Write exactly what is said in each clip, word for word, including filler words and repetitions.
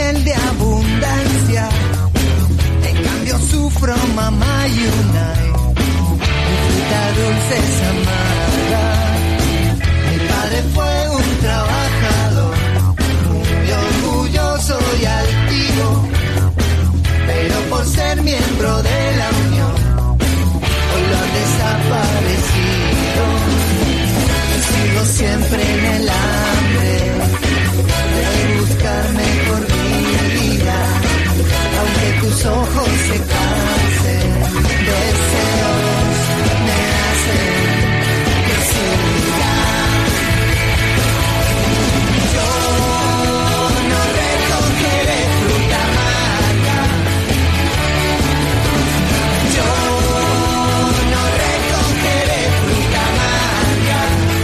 miel de abundancia. En cambio sufro mamá y unai. Mi fruta dulce es amarga. Mi padre fue un trabajador, muy orgulloso y altivo, pero por ser miembro de la Unión, hoy lo han desaparecido. Sigo siempre en el hambre de buscar mejor vida, aunque tus ojos se cansen, deseos me hacen que siga. Yo no recogeré fruta amarga, yo no recogeré fruta amarga.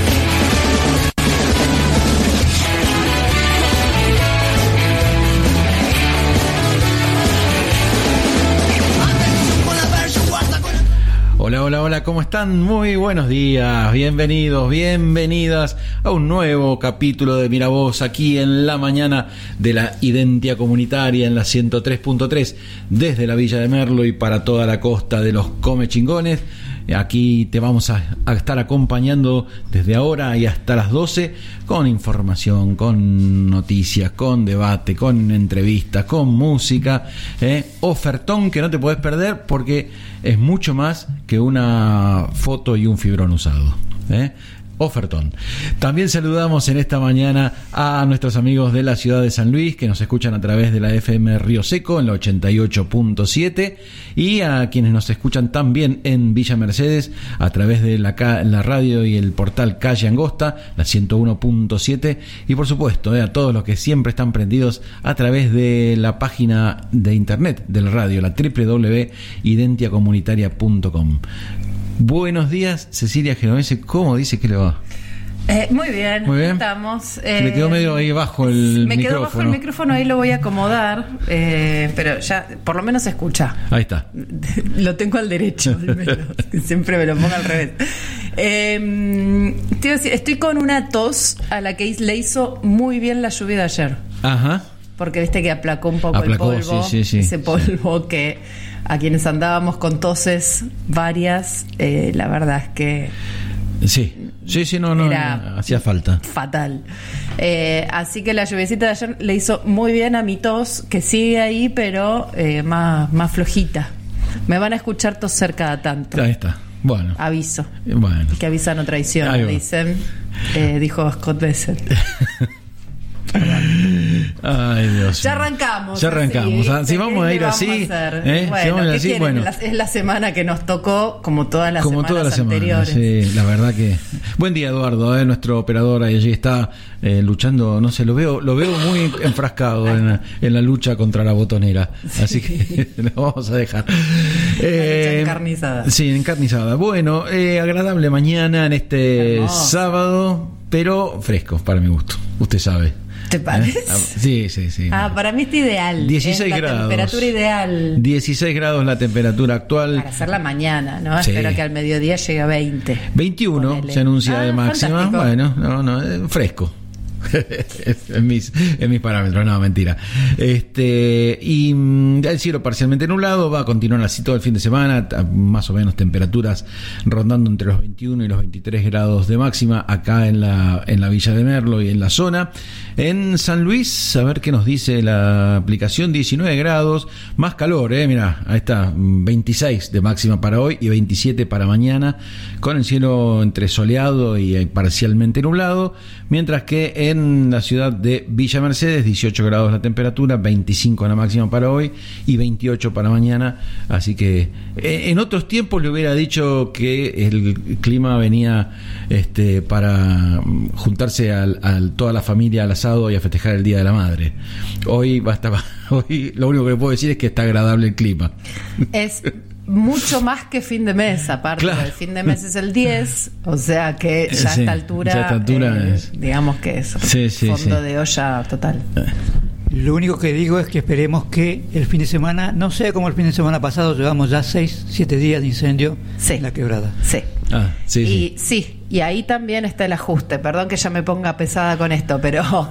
Hola, hola, hola, ¿cómo están? Muy buenos días, bienvenidos, bienvenidas a un nuevo capítulo de Mira Vos aquí en la mañana de la Identia Comunitaria en la ciento tres punto tres desde la Villa de Merlo y para toda la costa de los Comechingones. Aquí te vamos a, a estar acompañando desde ahora y hasta las doce con información, con noticias, con debate, con entrevistas, con música, ¿eh? Ofertón que no te podés perder porque es mucho más que una foto y un fibrón usado, ¿eh? Ofertón. También saludamos en esta mañana a nuestros amigos de la ciudad de San Luis que nos escuchan a través de la F M Río Seco en la ochenta y ocho punto siete y a quienes nos escuchan también en Villa Mercedes a través de la, la radio y el portal Calle Angosta, la ciento uno punto siete y por supuesto eh, a todos los que siempre están prendidos a través de la página de internet del radio, la doble u doble u doble u punto identia comunitaria punto com. Buenos días, Cecilia Genovese, ¿cómo dice que le va? Eh, muy bien, muy bien, estamos. Eh, le quedó medio ahí bajo el me micrófono. Me quedó bajo el micrófono, ahí lo voy a acomodar, eh, pero ya por lo menos se escucha. Ahí está. Lo tengo al derecho, al menos. Siempre me lo pongo al revés. Eh, te iba a decir, estoy con una tos a la que le hizo muy bien la lluvia de ayer. Ajá. Porque viste que aplacó un poco aplacó, el polvo, sí, sí, sí, ese polvo sí. Que a quienes andábamos con toses varias, eh, la verdad es que sí, sí, sí, no, no, no hacía falta. Fatal. Eh, así que la lluviecita de ayer le hizo muy bien a mi tos, que sigue ahí, pero eh, más, más flojita. Me van a escuchar toser cada tanto. Ahí está. Bueno. Aviso. Bueno. Que avisa no traiciona, dicen. Eh, dijo Scott Bessel. Ay, Dios. Ya arrancamos. Ya arrancamos. Así, si vamos a ir así, a ¿eh? bueno, si vamos a ir así, bueno. Es la, es la semana que nos tocó, como todas las como semanas todas las anteriores. Semanas, sí, la verdad que. Buen día, Eduardo, ¿eh? Nuestro operador allí está eh, luchando. No sé, lo veo, lo veo muy enfrascado en la, en la lucha contra la botonera. Así sí. que lo vamos a dejar. Eh, encarnizada. Sí, encarnizada. Bueno, eh, agradable mañana en este Hermoso. Sábado, pero fresco para mi gusto. Usted sabe. ¿Te parece? ¿Eh? Sí, sí, sí. Ah, para mí está ideal. dieciséis la grados. Temperatura ideal. dieciséis grados la temperatura actual. Para hacer la mañana, ¿no? Sí. Espero que al mediodía llegue a veinte. veintiuno Ponele. Se anuncia ah, de máxima. Fantástico. Bueno, no, no, fresco. en mis en mis parámetros, no, mentira. Este y el cielo parcialmente nublado, va a continuar así todo el fin de semana, más o menos temperaturas rondando entre los veintiuno y los veintitrés grados de máxima acá en la en la Villa de Merlo y en la zona. En San Luis, a ver qué nos dice la aplicación, diecinueve grados, más calor, eh, mira, ahí está, veintiséis de máxima para hoy y veintisiete para mañana, con el cielo entre soleado y parcialmente nublado, mientras que en la ciudad de Villa Mercedes, dieciocho grados la temperatura, veinticinco la máxima para hoy y veintiocho para mañana, así que en otros tiempos le hubiera dicho que el clima venía este para juntarse a toda la familia al asado y a festejar el Día de la Madre. Hoy basta, hoy lo único que le puedo decir es que está agradable el clima. Es mucho más que fin de mes, aparte, claro. El fin de mes es el diez, o sea que ya sí, a esta altura, ya a esta altura eh, es... digamos que es sí, sí, fondo sí. de olla total. Lo único que digo es que esperemos que el fin de semana no sea como el fin de semana pasado. Llevamos ya seis, siete días de incendio sí. en la quebrada. Sí. Ah, sí, y sí. sí, y ahí también está el ajuste. Perdón que ya me ponga pesada con esto, pero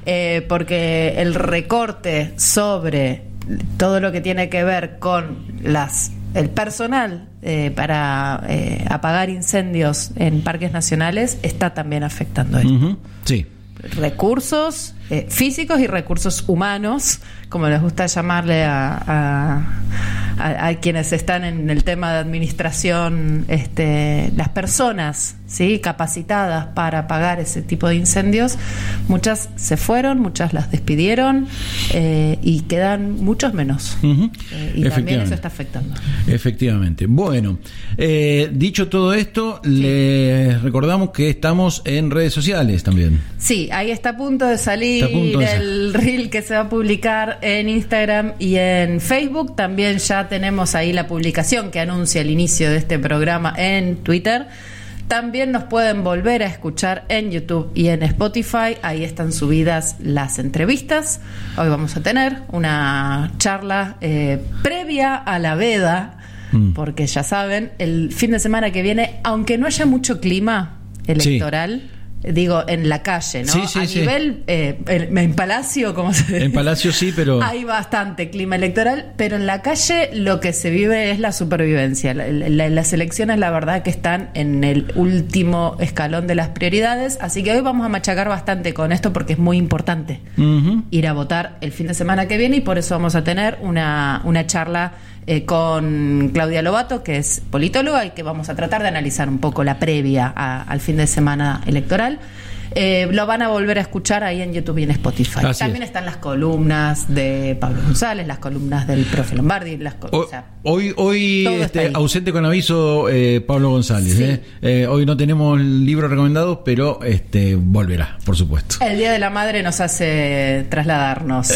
eh, porque el recorte sobre todo lo que tiene que ver con las el personal eh, para eh, apagar incendios en parques nacionales está también afectando esto. Uh-huh. Sí. Recursos eh, físicos y recursos humanos, como les gusta llamarle a, a, a, a quienes están en el tema de administración, este, las personas, ¿sí?, capacitadas para apagar ese tipo de incendios. Muchas se fueron, muchas las despidieron eh, y quedan muchos menos. Uh-huh. eh, y también eso está afectando. Efectivamente. Bueno, eh, dicho todo esto, sí, les recordamos que estamos en redes sociales también. Sí, ahí está a punto de salir a punto de el reel que se va a publicar en Instagram y en Facebook. También ya tenemos ahí la publicación que anuncia el inicio de este programa en Twitter. También nos pueden volver a escuchar en YouTube y en Spotify. Ahí están subidas las entrevistas. Hoy vamos a tener una charla eh, previa a la veda, mm. porque ya saben, el fin de semana que viene, aunque no haya mucho clima electoral, sí, digo, en la calle, ¿no? Sí, sí, a sí. nivel, eh, en, en Palacio, como se dice. En Palacio sí, pero... Hay bastante clima electoral, pero en la calle lo que se vive es la supervivencia. La, la, las elecciones, la verdad, que están en el último escalón de las prioridades, así que hoy vamos a machacar bastante con esto porque es muy importante uh-huh. ir a votar el fin de semana que viene, y por eso vamos a tener una, una charla Eh, con Claudia Lobato, que es politóloga, y que vamos a tratar de analizar un poco la previa a, al fin de semana electoral. Eh, lo van a volver a escuchar ahí en YouTube y en Spotify. Así También es. Están las columnas de Pablo González, las columnas del profe Lombardi. Las co- o, o sea, hoy hoy este, ahí. ausente con aviso eh, Pablo González. Sí. Eh. Eh, hoy no tenemos libros recomendados, pero este volverá, por supuesto. El Día de la Madre nos hace trasladarnos.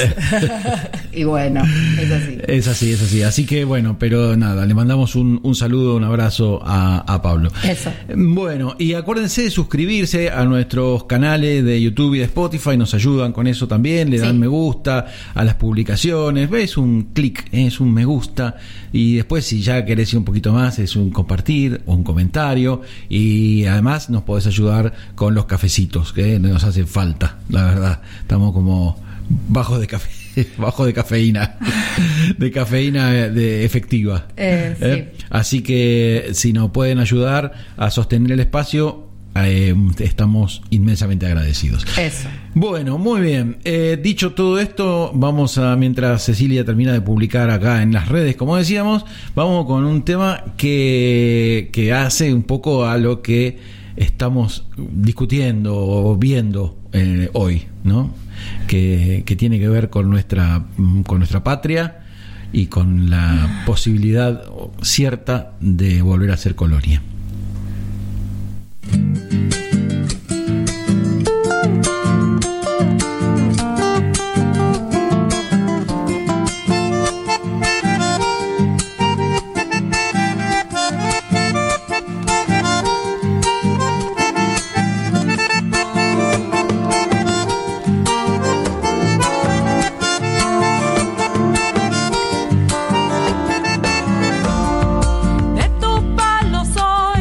Y bueno, es así. Es así, es así. Así que bueno, pero nada, le mandamos un, un saludo, un abrazo a, a Pablo. Eso. Bueno, y acuérdense de suscribirse a nuestros canales de YouTube y de Spotify, nos ayudan con eso también, le dan sí. me gusta a las publicaciones, es un clic, es un me gusta, y después si ya querés ir un poquito más es un compartir o un comentario, y además nos podés ayudar con los cafecitos que nos hacen falta, la verdad, estamos como bajos de café. Bajo de cafeína, de cafeína de efectiva. Eh, sí. ¿Eh? Así que si nos pueden ayudar a sostener el espacio, eh, estamos inmensamente agradecidos. Eso. Bueno, muy bien. Eh, dicho todo esto, vamos a, mientras Cecilia termina de publicar acá en las redes, como decíamos, vamos con un tema que, que hace un poco a lo que estamos discutiendo o viendo eh, hoy, ¿no? Que, que tiene que ver con nuestra con nuestra patria y con la posibilidad cierta de volver a ser colonia. De tu palo soy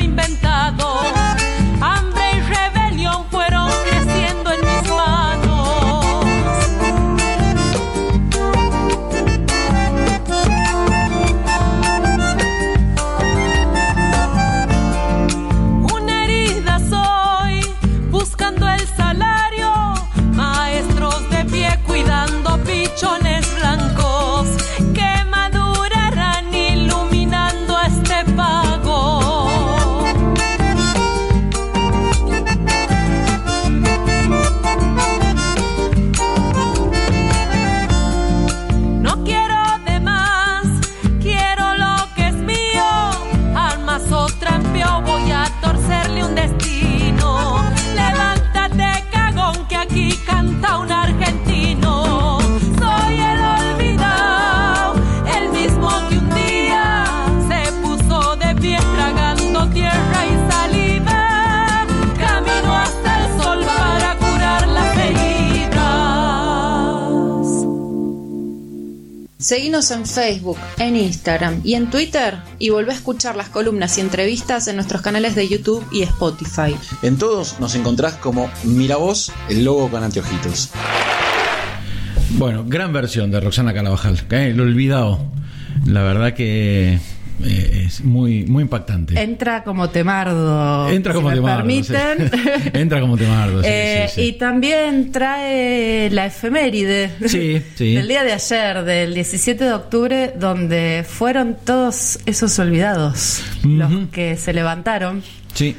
inventado. Hambre y rebelión fueron creciendo en mis manos. Una herida soy, buscando el salario. Maestros de pie cuidando pichones blancos que madurarán iluminando este pago. No quiero de más, quiero lo que es mío. Armas o trampeo, voy a torcerle un destino. Levántate, cagón, que aquí canta un argentino. Soy el olvidado, el mismo que un día se puso de pie tragando tierra y saliva. Camino hasta el sol para curar las heridas. Seguinos en Facebook, en Instagram y en Twitter y volvé a escuchar las columnas y entrevistas en nuestros canales de YouTube y Spotify. En todos nos encontrás como Miravoz, el logo con anteojitos. Bueno, gran versión de Roxana Carabajal, ¿eh? El olvidado. La verdad que eh, es muy, muy impactante. Entra como temardo. Entra como si me temardo. permiten. Sí. Entra como temardo. Sí, Eh, sí, sí. Y también trae la efeméride Sí, sí. del día de ayer, del diecisiete de octubre, donde fueron todos esos olvidados, Ujú. los que se levantaron. Sí.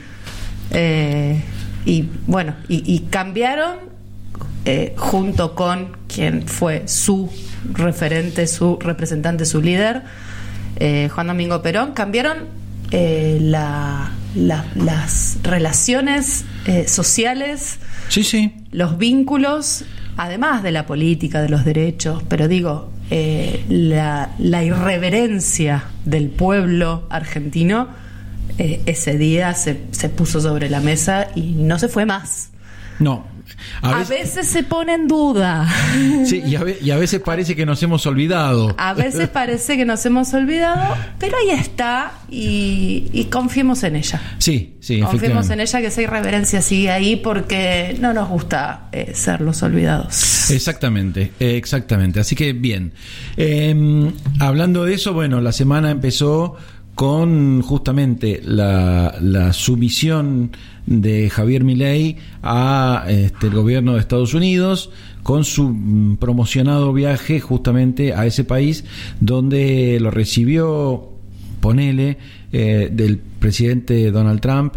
Eh, y bueno, y, y cambiaron eh, junto con quien fue su referente, su representante, su líder, eh, Juan Domingo Perón, cambiaron eh, la, la- las relaciones eh, sociales, Sí, sí. los vínculos, además de la política, de los derechos, pero digo, eh, la, la irreverencia del pueblo argentino, eh, ese día se, se puso sobre la mesa y no se fue más. No. A, veces, se pone en duda. Sí, y a, ve- y a veces parece que nos hemos olvidado. A veces parece que nos hemos olvidado, pero ahí está y, y confiemos en ella. Sí, sí, Confiemos efectivamente. en ella, que esa irreverencia sigue ahí porque no nos gusta eh, ser los olvidados. Exactamente, eh, exactamente. Así que bien. Eh, hablando de eso, bueno, la semana empezó con justamente la, la sumisión de Javier Milei a este, el gobierno de Estados Unidos, con su mm, promocionado viaje justamente a ese país, donde lo recibió, ponele, eh, del presidente Donald Trump,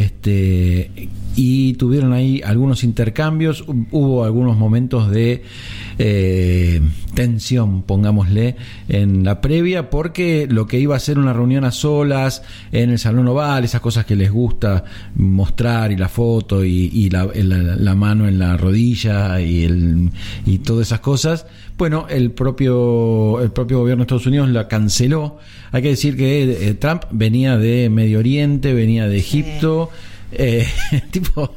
este, y tuvieron ahí algunos intercambios. Hubo algunos momentos de eh, tensión, pongámosle, en la previa, porque lo que iba a ser una reunión a solas en el Salón Oval, esas cosas que les gusta mostrar, y la foto y, y la, la, la mano en la rodilla y, el, y todas esas cosas, bueno, el propio el propio gobierno de Estados Unidos la canceló. Hay que decir que eh, Trump venía de Medio Oriente, venía de Egipto. Eh, el tipo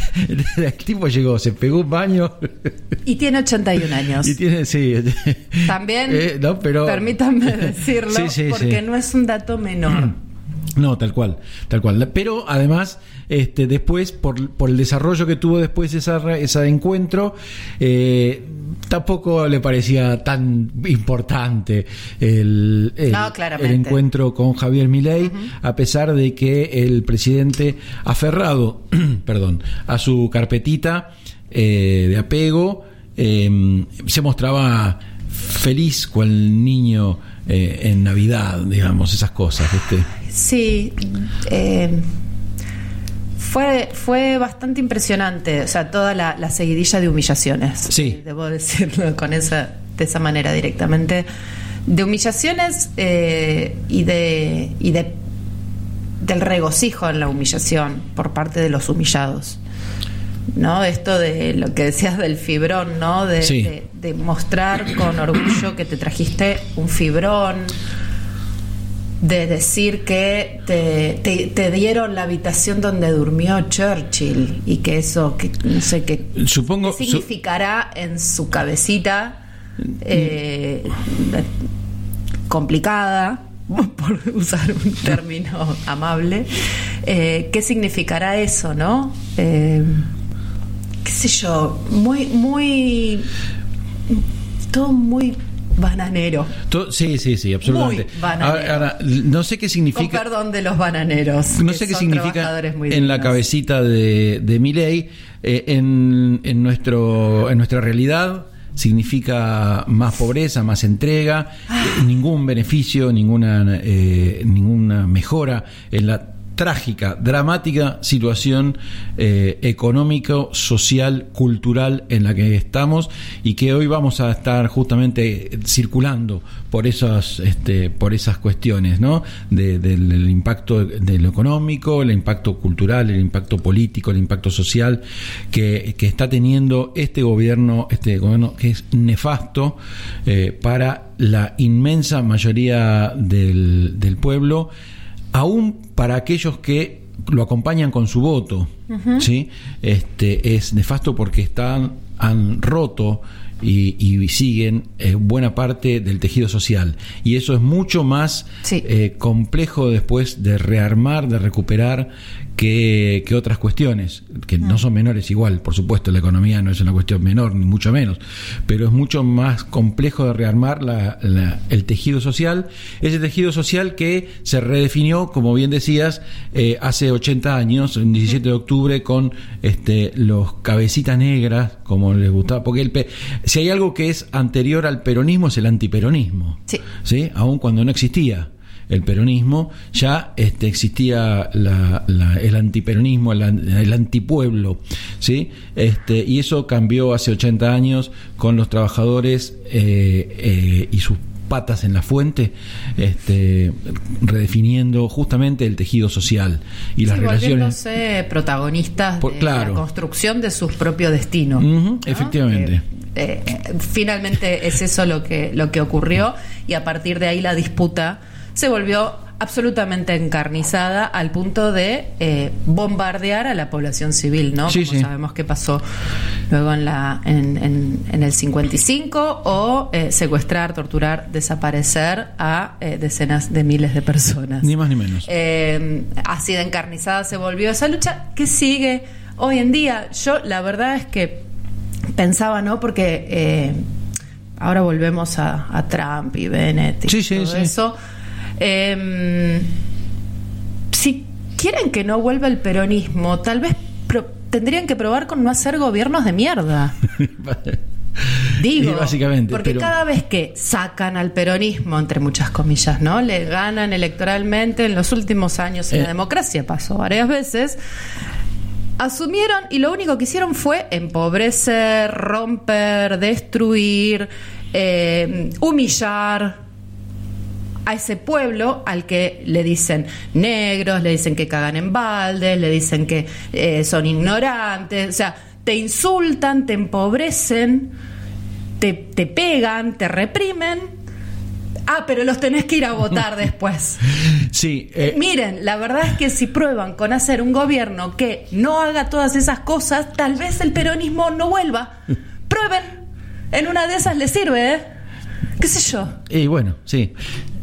el tipo llegó, se pegó un baño Y tiene ochenta y un años. y tiene, sí, También, eh, no, pero permítanme decirlo, Sí, sí, porque sí. no es un dato menor. No, tal cual, tal cual. Pero además, este, después, por, por el desarrollo que tuvo después esa, ese encuentro, eh, tampoco le parecía tan importante el, el, No, claramente. el encuentro con Javier Milei, uh-huh. a pesar de que el presidente, aferrado, perdón, a su carpetita eh, de apego, eh, se mostraba feliz cual niño eh, en Navidad, digamos, esas cosas, ¿viste? Sí, eh, fue, fue bastante impresionante, o sea, toda la, la seguidilla de humillaciones. Sí. Eh, debo decirlo con esa, de esa manera directamente. De humillaciones eh, y de y de del regocijo en la humillación por parte de los humillados. ¿No? Esto de lo que decías del fibrón, ¿no? De, Sí. de, de mostrar con orgullo que te trajiste un fibrón, de decir que te, te, te dieron la habitación donde durmió Churchill y que eso, que no sé qué, Supongo, qué significará en su cabecita eh, complicada, por usar un término amable. Eh, ¿Qué significará eso, no? Eh, qué sé yo, muy, muy, todo muy bananero. To- sí, sí, sí, absolutamente. Muy bananero. Ahora, ahora, no sé qué Con significa. perdón de los bananeros. No que sé qué son significa trabajadores muy en la dignos. cabecita de, de Milei. Eh, en, en, nuestro, en nuestra realidad significa más pobreza, más entrega, eh, ningún beneficio, ninguna, eh, ninguna mejora en la trágica, dramática situación eh, económico, social, cultural en la que estamos y que hoy vamos a estar justamente circulando por esas, este, por esas cuestiones, ¿no? De, del, del impacto de lo económico, el impacto cultural, el impacto político, el impacto social que, que está teniendo este gobierno, este gobierno que es nefasto eh, para la inmensa mayoría del, del pueblo, aún para aquellos que lo acompañan con su voto. Uh-huh. ¿Sí? Este, es nefasto porque están, han roto y, y siguen eh, buena parte del tejido social. Y eso es mucho más sí. eh, complejo después de rearmar, de recuperar, que, que otras cuestiones, que uh-huh. no son menores igual. Por supuesto, la economía no es una cuestión menor, ni mucho menos, pero es mucho más complejo de rearmar la, la, el tejido social, ese tejido social que se redefinió, como bien decías, eh, hace ochenta años, el diecisiete de octubre, con este, los cabecitas negras, como les gustaba, porque el pe- si hay algo que es anterior al peronismo es el antiperonismo, sí. ¿Sí? Aun cuando no existía el peronismo, ya este, existía la, la, el antiperonismo, el, el antipueblo, ¿sí? Este, y eso cambió hace ochenta años con los trabajadores eh, eh, y sus patas en la fuente, este, redefiniendo justamente el tejido social y sí, las relaciones, protagonistas por, de claro. la construcción de su propio destino. Uh-huh, ¿no? Efectivamente. Eh, eh, finalmente es eso lo que lo que ocurrió y a partir de ahí la disputa se volvió absolutamente encarnizada al punto de eh, bombardear a la población civil, ¿no? Sí, Como sí. sabemos que pasó luego en la en, en, en el cincuenta y cinco, o eh, secuestrar, torturar, desaparecer a eh, decenas de miles de personas. Ni más ni menos. Eh, así de encarnizada se volvió esa lucha que sigue hoy en día. Yo la verdad es que pensaba, ¿no? Porque eh, ahora volvemos a, a Trump y Bennett y sí, sí, todo sí. eso. Eh, si quieren que no vuelva el peronismo, tal vez pro- tendrían que probar con no hacer gobiernos de mierda. Digo, y básicamente, porque pero... cada vez que sacan al peronismo, entre muchas comillas, ¿no? Le ganan electoralmente en los últimos años en eh. la democracia, pasó varias veces. Asumieron y lo único que hicieron fue empobrecer, romper, destruir, eh, humillar a ese pueblo al que le dicen negros, le dicen que cagan en baldes, le dicen que eh, son ignorantes, o sea, te insultan, te empobrecen, te, te pegan, te reprimen. Ah, pero los tenés que ir a votar después. Sí. Eh. Miren, la verdad es que si prueban con hacer un gobierno que no haga todas esas cosas, tal vez el peronismo no vuelva. Prueben. En una de esas les sirve, ¿eh? ¿Qué sé yo? Y bueno, sí.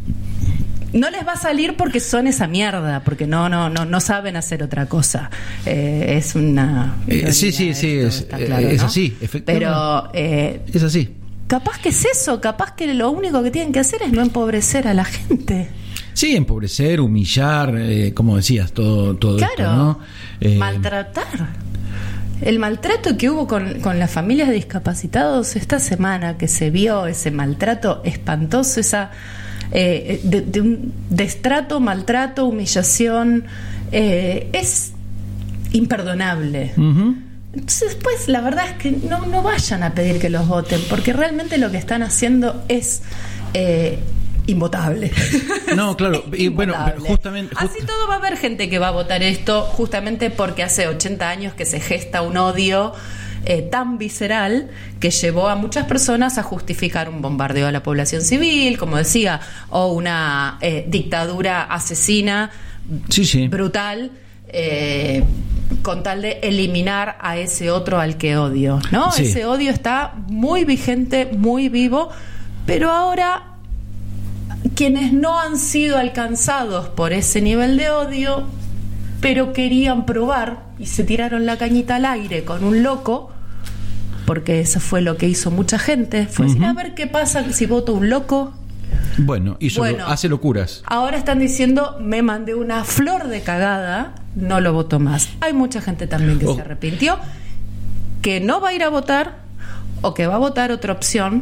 No les va a salir porque son esa mierda, porque no no no no saben hacer otra cosa. Eh, es una... Eh, sí, sí, sí, es, claro, es ¿no? así, efectivamente. Pero... Eh, es así. Capaz que es eso, capaz que lo único que tienen que hacer es no empobrecer a la gente. Sí, empobrecer, humillar, eh, como decías, todo, todo claro, esto, ¿no? Eh, maltratar. El maltrato que hubo con, con las familias de discapacitados esta semana, que se vio ese maltrato espantoso, esa eh, de, de un destrato, maltrato, humillación, eh, es imperdonable. Uh-huh. Entonces, pues, la verdad es que no, no vayan a pedir que los voten, porque realmente lo que están haciendo es eh, invotable. No, claro, y bueno, pero justamente... Just... Así todo va a haber gente que va a votar esto, justamente porque hace ochenta años que se gesta un odio eh, tan visceral que llevó a muchas personas a justificar un bombardeo a la población civil, como decía, o una eh, dictadura asesina, sí, sí. brutal, eh, con tal de eliminar a ese otro al que odio, ¿no? Sí. Ese odio está muy vigente, muy vivo, pero ahora quienes no han sido alcanzados por ese nivel de odio pero querían probar y se tiraron la cañita al aire con un loco, porque eso fue lo que hizo mucha gente, fue Uh-huh. decir, a ver qué pasa si voto un loco. Bueno, hizo, Bueno. hace locuras. Ahora están diciendo, me mandé una flor de cagada, no lo voto más. Hay mucha gente también que Oh. se arrepintió, que no va a ir a votar o que va a votar otra opción.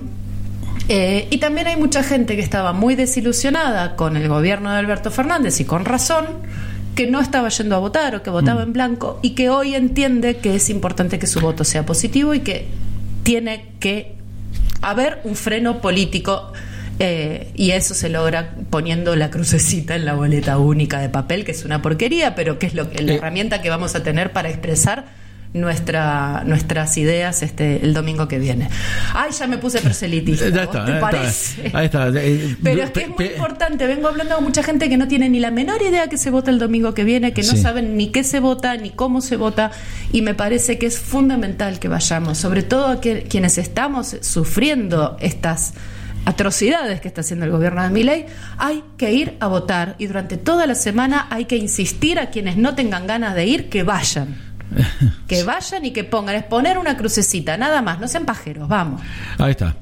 Eh, y también hay mucha gente que estaba muy desilusionada con el gobierno de Alberto Fernández y con razón, que no estaba yendo a votar o que votaba en blanco y que hoy entiende que es importante que su voto sea positivo y que tiene que haber un freno político. Eh, y eso se logra poniendo la crucecita en la boleta única de papel, que es una porquería, pero que es lo que la Eh. herramienta que vamos a tener para expresar nuestra nuestras ideas este el domingo que viene. Ay, ya me puse proselitista. Ya ¿Vos está, te ya parece? está. Ahí está. Eh, Pero es que pe- es muy pe- importante. Vengo hablando con mucha gente que no tiene ni la menor idea que se vota el domingo que viene, que no Sí. saben ni qué se vota, ni cómo se vota, y me parece que es fundamental que vayamos, sobre todo a que, quienes estamos sufriendo estas atrocidades que está haciendo el gobierno de Milei, hay que ir a votar, y durante toda la semana hay que insistir a quienes no tengan ganas de ir que vayan. Que vayan y que pongan, es poner una crucecita, nada más, no sean pajeros, vamos. Ahí está.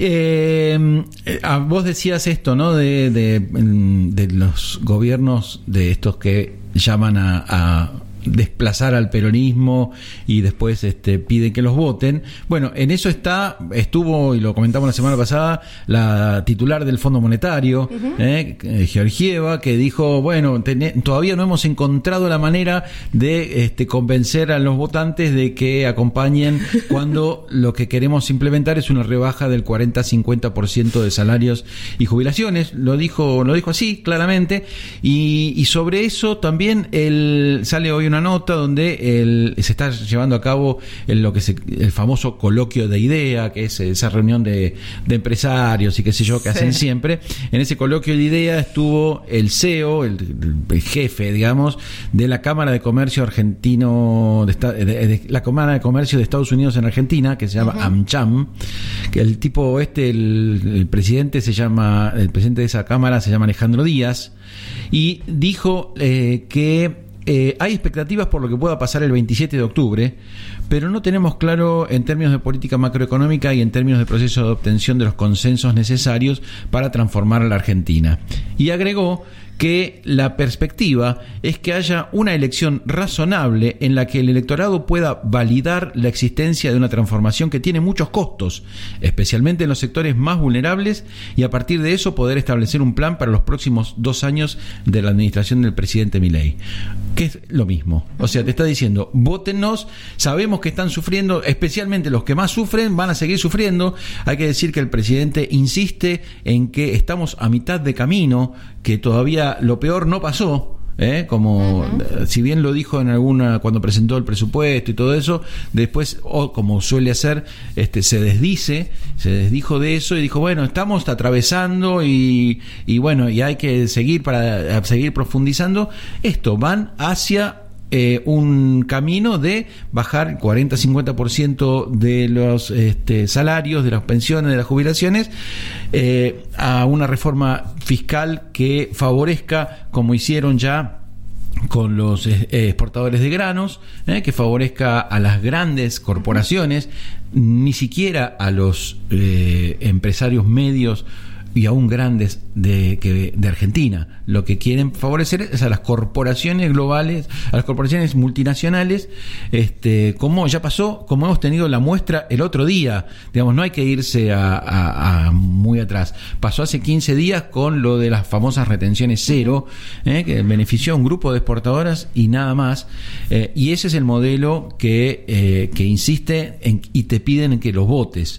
Eh, eh, ah, vos decías esto, ¿no? De, de, de los gobiernos de estos que llaman a, a desplazar al peronismo y después este, piden que los voten. Bueno, en eso está, estuvo, y lo comentamos la semana pasada, la titular del Fondo Monetario, uh-huh. eh, Georgieva, que dijo, bueno, ten, todavía no hemos encontrado la manera de este, convencer a los votantes de que acompañen cuando lo que queremos implementar es una rebaja del cuarenta a cincuenta por ciento de salarios y jubilaciones. Lo dijo, lo dijo así, claramente, y, y sobre eso también el, sale hoy una nota donde el, se está llevando a cabo el, lo que se, el famoso coloquio de idea, que es esa reunión de, de empresarios y qué sé yo que sí. hacen siempre. En ese coloquio de idea estuvo el C E O, el, el jefe, digamos, de la Cámara de Comercio Argentino, de, de, de, de la Cámara de Comercio de Estados Unidos en Argentina, que se llama uh-huh. AmCham, que el tipo este, el, el presidente se llama, el presidente de esa cámara se llama Alejandro Díaz, y dijo eh, que Eh, hay expectativas por lo que pueda pasar el veintisiete de octubre, pero no tenemos claro en términos de política macroeconómica y en términos de proceso de obtención de los consensos necesarios para transformar a la Argentina. Y agregó que la perspectiva es que haya una elección razonable en la que el electorado pueda validar la existencia de una transformación que tiene muchos costos, especialmente en los sectores más vulnerables, y a partir de eso poder establecer un plan para los próximos dos años de la administración del presidente Milei. Que es lo mismo. O sea, te está diciendo, vótennos, sabemos que están sufriendo, especialmente los que más sufren, van a seguir sufriendo. Hay que decir que el presidente insiste en que estamos a mitad de camino, que todavía lo peor no pasó, ¿eh? Como uh-huh. si bien lo dijo en alguna cuando presentó el presupuesto y todo eso, después, o como suele hacer, este se desdice, se desdijo de eso y dijo, bueno, estamos atravesando y, y bueno, y hay que seguir para seguir profundizando. Esto van hacia Eh, un camino de bajar el cuarenta a cincuenta por ciento de los este, salarios, de las pensiones, de las jubilaciones, eh, a una reforma fiscal que favorezca, como hicieron ya con los eh, exportadores de granos, eh, que favorezca a las grandes corporaciones, ni siquiera a los eh, empresarios medios y aún grandes de, que, de Argentina. Lo que quieren favorecer es a las corporaciones globales, a las corporaciones multinacionales, este, como ya pasó, como hemos tenido la muestra el otro día. Digamos, no hay que irse a, a, a muy atrás. Pasó hace quince días con lo de las famosas retenciones cero, eh, que benefició a un grupo de exportadoras y nada más. Eh, y ese es el modelo que, eh, que insiste en, y te piden que los votes.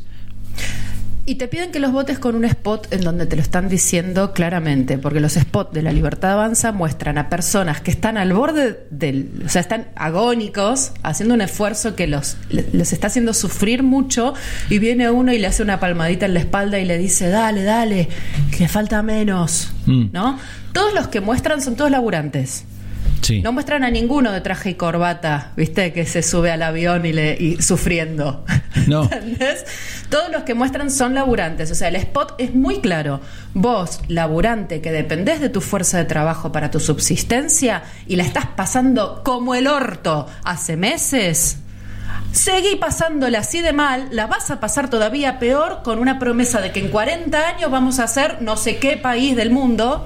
Y te piden que los votes con un spot en donde te lo están diciendo claramente, porque los spots de La Libertad Avanza muestran a personas que están al borde del, o sea, están agónicos, haciendo un esfuerzo que los les está haciendo sufrir mucho, y viene uno y le hace una palmadita en la espalda y le dice, dale, dale, que falta menos, mm. ¿no? Todos los que muestran son todos laburantes. Sí. No muestran a ninguno de traje y corbata, ¿viste? Que se sube al avión y, le, y sufriendo. No. ¿Entendés? Todos los que muestran son laburantes. O sea, el spot es muy claro. Vos, laburante, que dependés de tu fuerza de trabajo para tu subsistencia y la estás pasando como el orto hace meses, seguí pasándola así de mal, la vas a pasar todavía peor con una promesa de que en cuarenta años vamos a ser no sé qué país del mundo,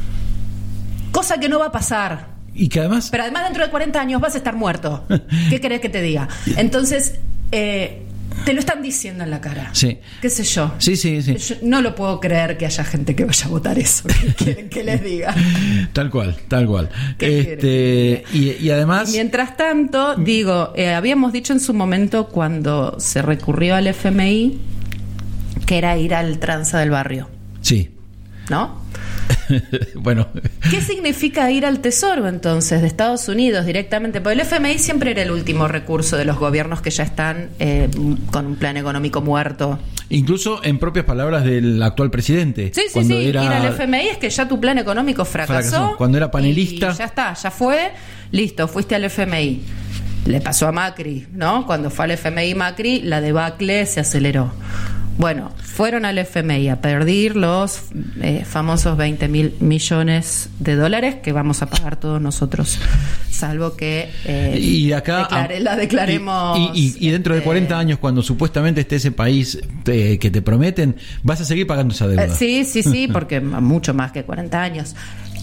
cosa que no va a pasar. Y que además... Pero además dentro de cuarenta años vas a estar muerto. ¿Qué querés que te diga? Entonces, eh, te lo están diciendo en la cara. Sí. ¿Qué sé yo? Sí, sí, sí. Yo no lo puedo creer que haya gente que vaya a votar eso. ¿Qué quieren que les diga? Tal cual, tal cual. ¿Qué Este, y, y además... Y mientras tanto, digo, eh, habíamos dicho en su momento cuando se recurrió al F M I que era ir al tranza del barrio, Sí. ¿no? Bueno. ¿Qué significa ir al Tesoro entonces de Estados Unidos directamente? Porque el F M I siempre era el último recurso de los gobiernos que ya están eh, con un plan económico muerto. Incluso en propias palabras del actual presidente. Sí, sí, cuando sí. era... Ir al F M I es que ya tu plan económico fracasó. Fracasó. Cuando era panelista. Y ya está, ya fue. Listo, fuiste al F M I. Le pasó a Macri, ¿no? Cuando fue al F M I Macri, la debacle se aceleró. Bueno, fueron al F M I a pedir los eh, famosos veinte mil millones de dólares que vamos a pagar todos nosotros, salvo que eh, y acá declare, la declaremos. Y, y, y dentro de este, cuarenta años, cuando supuestamente esté ese país eh, que te prometen, vas a seguir pagando esa deuda. Eh, sí, sí, sí, porque mucho más que cuarenta años.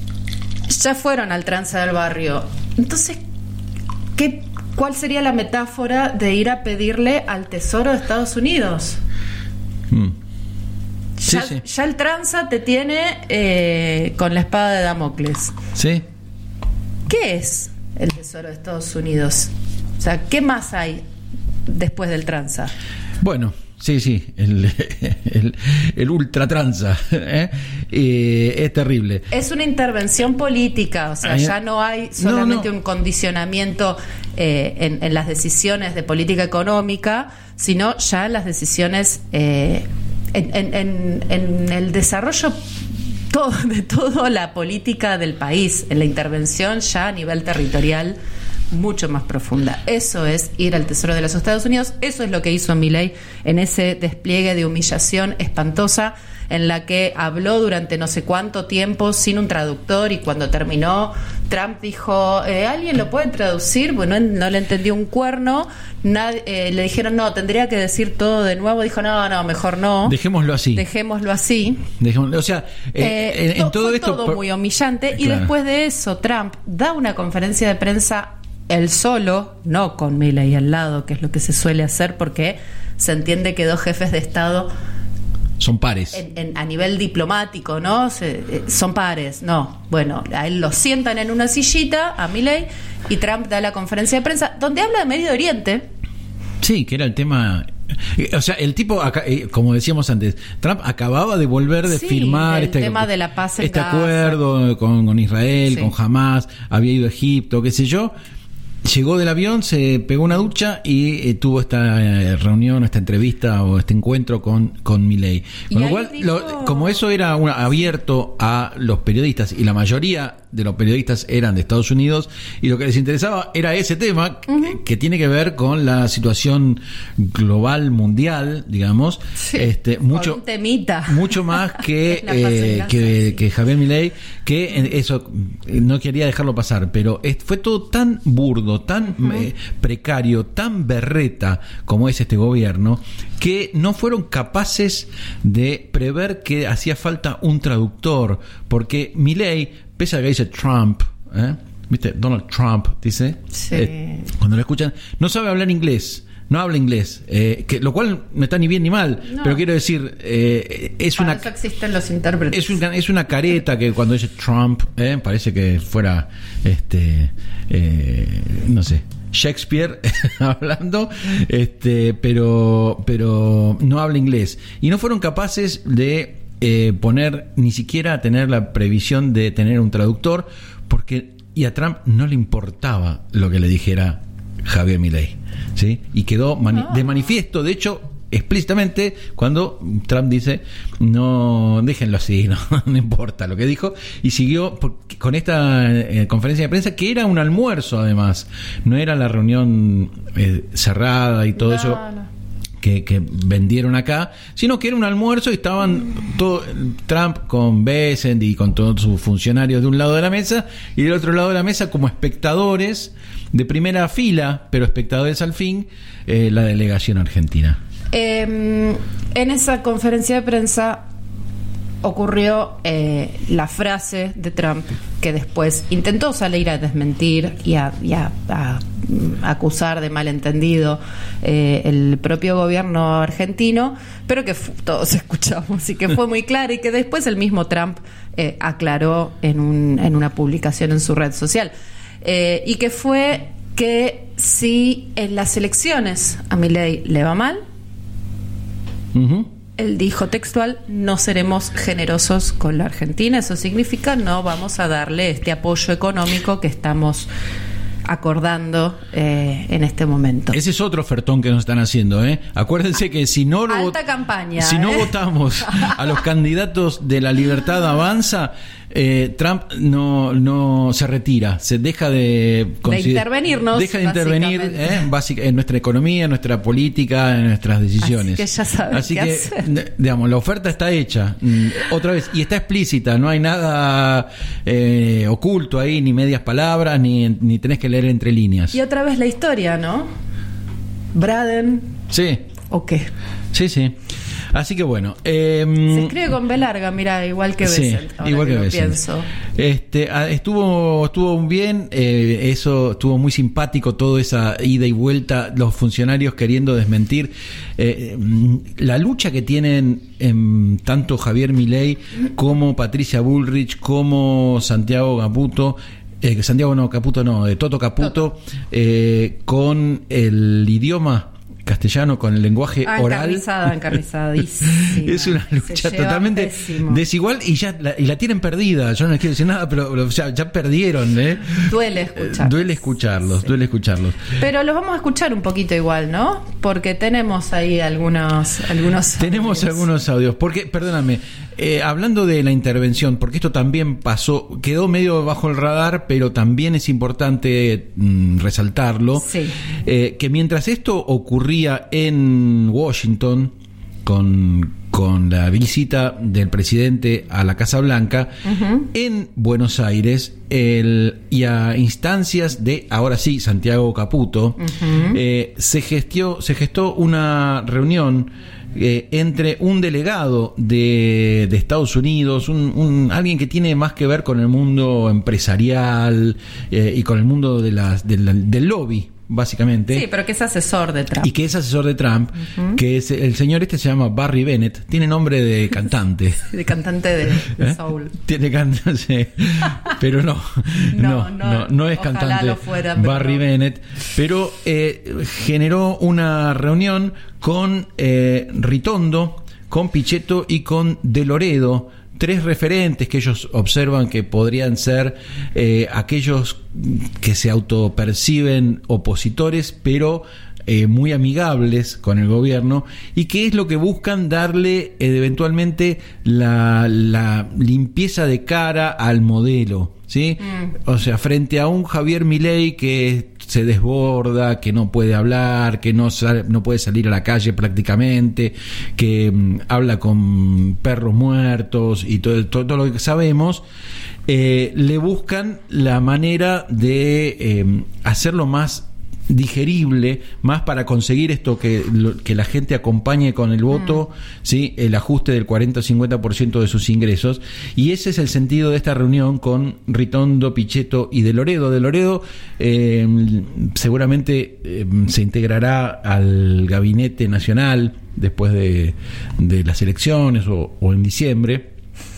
Ya fueron al tranza del barrio. Entonces, ¿qué, ¿cuál sería la metáfora de ir a pedirle al Tesoro de Estados Unidos? Mm. Sí, Ya, sí. ya el tranza te tiene eh, con la espada de Damocles. Sí. ¿Qué es el Tesoro de Estados Unidos? O sea, ¿qué más hay después del tranza? Bueno, sí, sí, el, el, el ultratranza, ¿eh? Eh, es terrible. Es una intervención política, o sea, Ay, ya no hay solamente no, no. un condicionamiento eh, en, en las decisiones de política económica, sino ya en las decisiones, eh, en, en, en, en el desarrollo todo, de toda la política del país, en la intervención ya a nivel territorial mucho más profunda. Eso es ir al Tesoro de los Estados Unidos. Eso es lo que hizo Milei en ese despliegue de humillación espantosa en la que habló durante no sé cuánto tiempo sin un traductor, y cuando terminó Trump dijo, eh, ¿alguien lo puede traducir? Bueno, no le entendió un cuerno. Nadie, eh, le dijeron, no, tendría que decir todo de nuevo. Dijo, no, no, mejor no. Dejémoslo así. Dejémoslo así. Dejémoslo, o sea, eh, Eh, en, en to- todo fue esto... todo por- muy humillante. Y Claro. después de eso, Trump da una conferencia de prensa él solo, no con Milei al lado, que es lo que se suele hacer, porque se entiende que dos jefes de Estado Son pares. en, en- a nivel diplomático, ¿no? Se- eh, son pares, no. Bueno, a él lo sientan en una sillita, a Milei, y Trump da la conferencia de prensa donde habla de Medio Oriente. Sí, que era el tema... eh, O sea, el tipo, acá, eh, como decíamos antes, Trump acababa de volver de Sí, firmar del este, tema de la paz en este Gaza. acuerdo con, con Israel, Sí. con Hamas, había ido a Egipto, qué sé yo. Llegó del avión, se pegó una ducha y eh, tuvo esta eh, reunión, esta entrevista o este encuentro con, con Milei. Y Con lo ahí cual, dijo- lo- como eso era una- abierto a los periodistas, y la mayoría de los periodistas eran de Estados Unidos, y lo que les interesaba era ese tema que, que tiene que ver con la situación global, mundial, digamos, Sí, este con mucho un temita. mucho más que, La paz en eh, Gaza, que, sí. que Javier Milei, que eh, eso eh, no quería dejarlo pasar, pero es- fue todo tan burdo, tan eh, precario, tan berreta como es este gobierno, que no fueron capaces de prever que hacía falta un traductor, porque Milei, pese a que dice Trump, ¿eh? ¿Viste? Donald Trump dice, Sí. eh, cuando lo escuchan, no sabe hablar inglés. No habla inglés, eh, que, lo cual no está ni bien ni mal, No. pero quiero decir, eh, es Para una eso existen los intérpretes. es una, es una careta que cuando dice Trump, eh, parece que fuera, este, eh, no sé, Shakespeare hablando, este, pero, pero no habla inglés. Y no fueron capaces de eh, poner, ni siquiera tener la previsión de tener un traductor, porque y a Trump no le importaba lo que le dijera Javier Milei, ¿sí? Y quedó mani- de manifiesto, de hecho, explícitamente, cuando Trump dice, no, déjenlo así, no, no importa lo que dijo, y siguió por- con esta eh, conferencia de prensa, que era un almuerzo además, no era la reunión eh, cerrada y todo No, eso. no. que, que vendieron acá, sino que era un almuerzo y estaban todo, Trump con Bessent y con todos sus funcionarios de un lado de la mesa y del otro lado de la mesa como espectadores de primera fila, pero espectadores al fin, eh, la delegación argentina. Eh, en esa conferencia de prensa ocurrió eh, la frase de Trump que después intentó salir a desmentir y a, y a, a, a acusar de malentendido eh, el propio gobierno argentino, pero que fu- todos escuchamos y que fue muy clara y que después el mismo Trump eh, aclaró en, un, en una publicación en su red social, eh, y que fue que si en las elecciones a Milei le va mal, Uh-huh. él dijo textual: no seremos generosos con la Argentina. Eso significa no vamos a darle este apoyo económico que estamos acordando eh, en este momento. Ese es otro ofertón que nos están haciendo, ¿eh? Acuérdense que si no lo Alta vot- campaña, si no ¿eh? votamos a los candidatos de La Libertad Avanza, eh, Trump no no se retira, se deja de consider- intervenirnos, deja de intervenir básicamente. ¿eh? Básica- en nuestra economía, en nuestra política, en nuestras decisiones. Así que ya saben Así qué que, hacer. n- digamos, la oferta está hecha, mm, otra vez, y está explícita, no hay nada eh, oculto ahí, ni medias palabras, ni, ni tenés que leer entre líneas. Y otra vez la historia, ¿no? Braden, Sí, ¿o qué? sí, sí. Así que bueno. Eh, Se escribe con B larga, mira, igual que sí, Bessent. ahora igual que, lo Bessent. pienso. Este, ah, estuvo, estuvo bien, eh, eso estuvo muy simpático, toda esa ida y vuelta, los funcionarios queriendo desmentir eh, la lucha que tienen en tanto Javier Milei como Patricia Bullrich como Santiago Caputo. Eh, Santiago no, Caputo no, de Toto Caputo, Toto. Eh, con el idioma castellano, con el lenguaje Ah, oral. encarnizada, encarnizadísima. Es una Se lucha lleva totalmente pésimo. desigual y ya la, y la tienen perdida. Yo no les quiero decir nada, pero, pero ya, ya perdieron, ¿eh? Duele Eh, escuchar. Duele escucharlos, Sí. duele escucharlos. Pero los vamos a escuchar un poquito igual, ¿no? Porque tenemos ahí algunos algunos Tenemos audios. algunos audios, porque, perdóname, eh, hablando de la intervención, porque esto también pasó, quedó medio bajo el radar, pero también es importante mm, resaltarlo, Sí. eh, que mientras esto ocurría en Washington, con, con la visita del presidente a la Casa Blanca, Ujú. en Buenos Aires, el, y a instancias de, ahora sí, Santiago Caputo, Ujú. eh, se gestió, se gestó una reunión eh, entre un delegado de, de Estados Unidos, un, un- alguien que tiene más que ver con el mundo empresarial eh, y con el mundo de las, del, del lobby, básicamente. Sí, pero que es asesor de Trump. Y que es asesor de Trump, Ujú. que es el señor este se llama Barry Bennett, tiene nombre de cantante. De cantante de, de ¿Eh? soul. Tiene cantante, sí. Pero no, no, No, no, no, no es ojalá cantante lo fuera, pero Barry no. Bennett, pero eh, generó una reunión con eh, Ritondo, con Pichetto y con De Loredo, tres referentes que ellos observan que podrían ser eh, aquellos que se autoperciben opositores, pero eh, muy amigables con el gobierno, y que es lo que buscan darle eh, eventualmente la, la limpieza de cara al modelo, ¿sí? Mm. O sea, frente a un Javier Milei que se desborda, que no puede hablar, que no sale, no puede salir a la calle prácticamente, que mm, habla con perros muertos y todo, todo, todo lo que sabemos, eh, le buscan la manera de eh, hacerlo más digerible, más para conseguir esto que, lo, que la gente acompañe con el voto, mm. ¿sí? El ajuste del cuarenta o cincuenta por ciento de sus ingresos, y ese es el sentido de esta reunión con Ritondo, Pichetto y De Loredo. De Loredo eh, seguramente eh, se integrará al gabinete nacional después de, de las elecciones o, o en diciembre,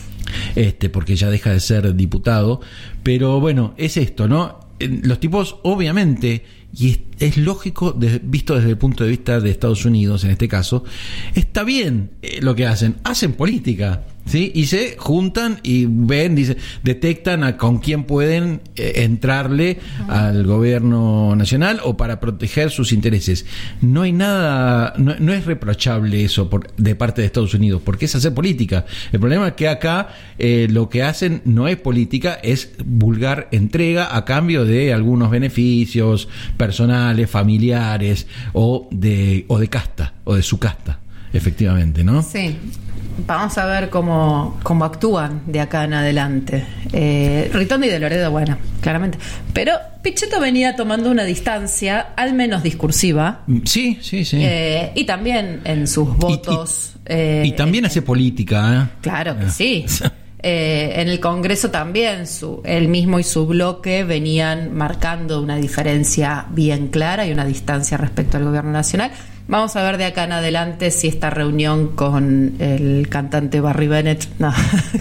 este porque ya deja de ser diputado, pero bueno, es esto, ¿no? Los tipos obviamente, y es, es lógico de, visto desde el punto de vista de Estados Unidos en este caso, está bien eh, lo que hacen, hacen política, ¿sí? Y se juntan y ven, dice, detectan a con quién pueden eh, entrarle uh-huh. al gobierno nacional o para proteger sus intereses. No hay nada, no, no es reprochable eso por, de parte de Estados Unidos, porque es hacer política. El problema es que acá eh, lo que hacen no es política, es vulgar entrega a cambio de algunos beneficios personales, familiares o de, o de casta, o de su casta, efectivamente, ¿no? Sí. Vamos a ver cómo, cómo actúan de acá en adelante. Eh, Ritondo y de Loredo, bueno, claramente. Pero Pichetto venía tomando una distancia, al menos discursiva. Sí, sí, sí. Eh, y también en sus votos. Y, y, eh, y también hace política, ¿eh? Claro que sí. Eh, en el Congreso también, su, él mismo y su bloque venían marcando una diferencia bien clara y una distancia respecto al gobierno nacional. Vamos a ver de acá en adelante si esta reunión con el cantante Barry Bennett, no,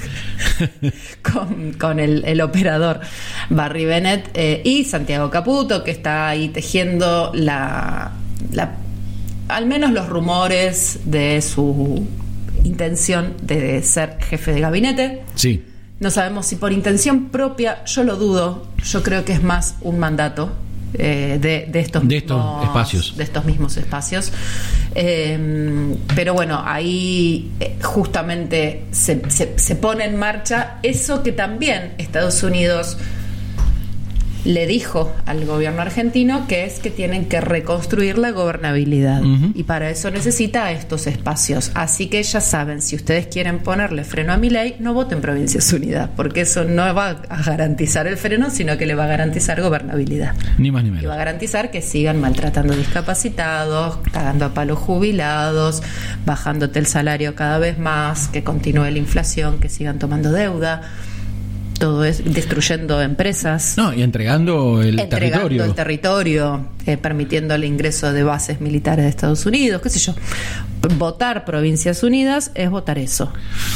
con, con el, el operador Barry Bennett eh, y Santiago Caputo, que está ahí tejiendo la, la, al menos los rumores de su intención de ser jefe de gabinete. Sí. No sabemos si por intención propia, yo lo dudo, yo creo que es más un mandato. Eh, de, de, estos, de mismos, estos espacios de estos mismos espacios eh, pero bueno, ahí eh, justamente se, se, se pone en marcha eso que también Estados Unidos le dijo al gobierno argentino, que es que tienen que reconstruir la gobernabilidad, uh-huh. y para eso necesita estos espacios. Así que ya saben, si ustedes quieren ponerle freno a Milei, no voten Provincias Unidas, porque eso no va a garantizar el freno, sino que le va a garantizar gobernabilidad. Ni más ni menos. Y va a garantizar que sigan maltratando discapacitados, cagando a palos jubilados, bajándote el salario cada vez más, que continúe la inflación, que sigan tomando deuda. Todo es destruyendo empresas. No, y entregando el entregando territorio. el territorio, eh, permitiendo el ingreso de bases militares de Estados Unidos, qué sé yo. Votar Provincias Unidas es votar eso.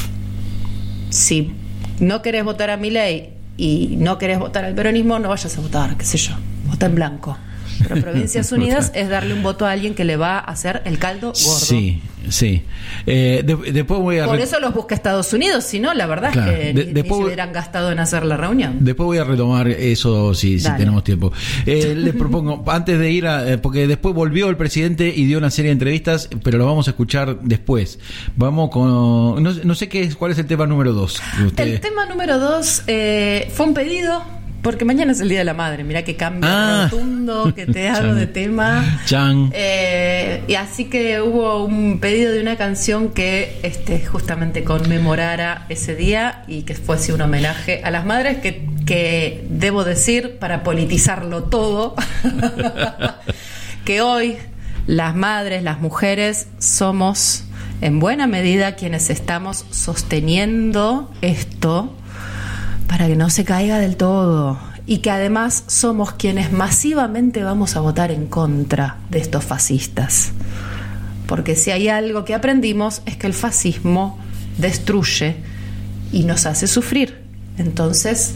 Si no querés votar a Milei y no querés votar al peronismo, no vayas a votar, qué sé yo. Vota en blanco. Pero Provincias Unidas es darle un voto a alguien que le va a hacer el caldo gordo. Sí, sí. Eh, de, después voy a Por re- eso los busca Estados Unidos, si no, la verdad claro. es que de, ni, después, ni se hubieran gastado en hacer la reunión. Después voy a retomar eso si, si tenemos tiempo. Eh, les propongo, antes de ir a... Eh, porque después volvió el presidente y dio una serie de entrevistas, pero lo vamos a escuchar después. Vamos con... No, no sé qué es, cuál es el tema número dos. El tema número dos eh, fue un pedido... Porque mañana es el Día de la Madre. Mirá qué cambio ah. rotundo que te hago de tema. Chan. Eh, y así que hubo un pedido de una canción que este, justamente conmemorara ese día y que fuese un homenaje a las madres, que, que debo decir, para politizarlo todo, que hoy las madres, las mujeres, somos en buena medida quienes estamos sosteniendo esto para que no se caiga del todo, y que además somos quienes masivamente vamos a votar en contra de estos fascistas, porque si hay algo que aprendimos es que el fascismo destruye y nos hace sufrir. Entonces,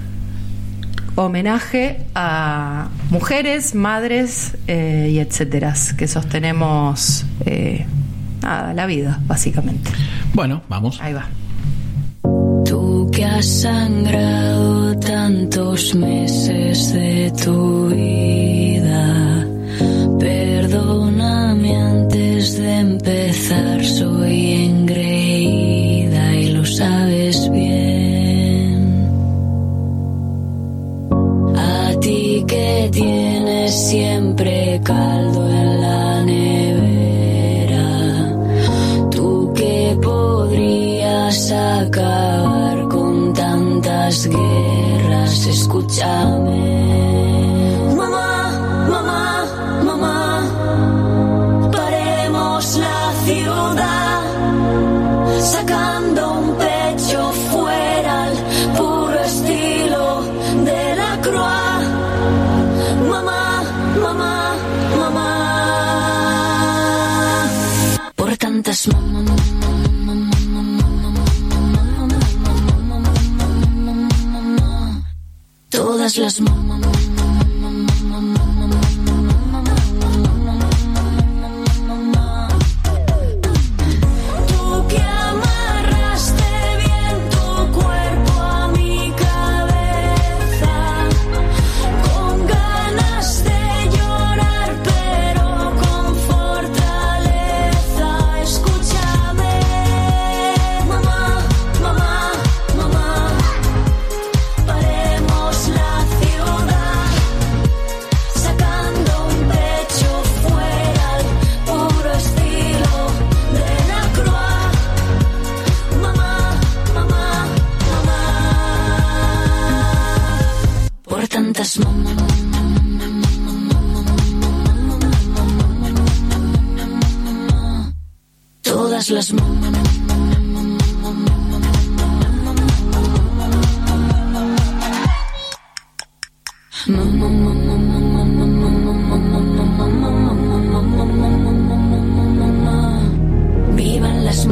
homenaje a mujeres, madres eh, y etcétera, que sostenemos eh, nada, la vida, básicamente. Bueno, vamos. Ahí va. Tú que has sangrado tantos meses de tu vida, perdóname antes de empezar, soy engreída y lo sabes bien. A ti que tienes siempre caldo en la nevera, tú que podrías acabar guerras, escúchame. Mamá, mamá, mamá, paremos la ciudad, sacando un pecho fuera al puro estilo de la Croix. Mamá, mamá, mamá, por tantas mamás. Todas las mamás. Tú que amarraste todas las mamá. Vivan las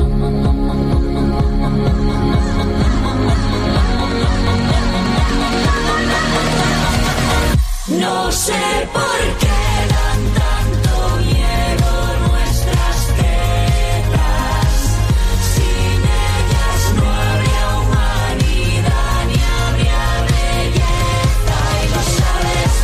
no sé por qué dan tanto miedo nuestras tetas. Sin ellas no habría humanidad ni habría belleza. Y lo sabes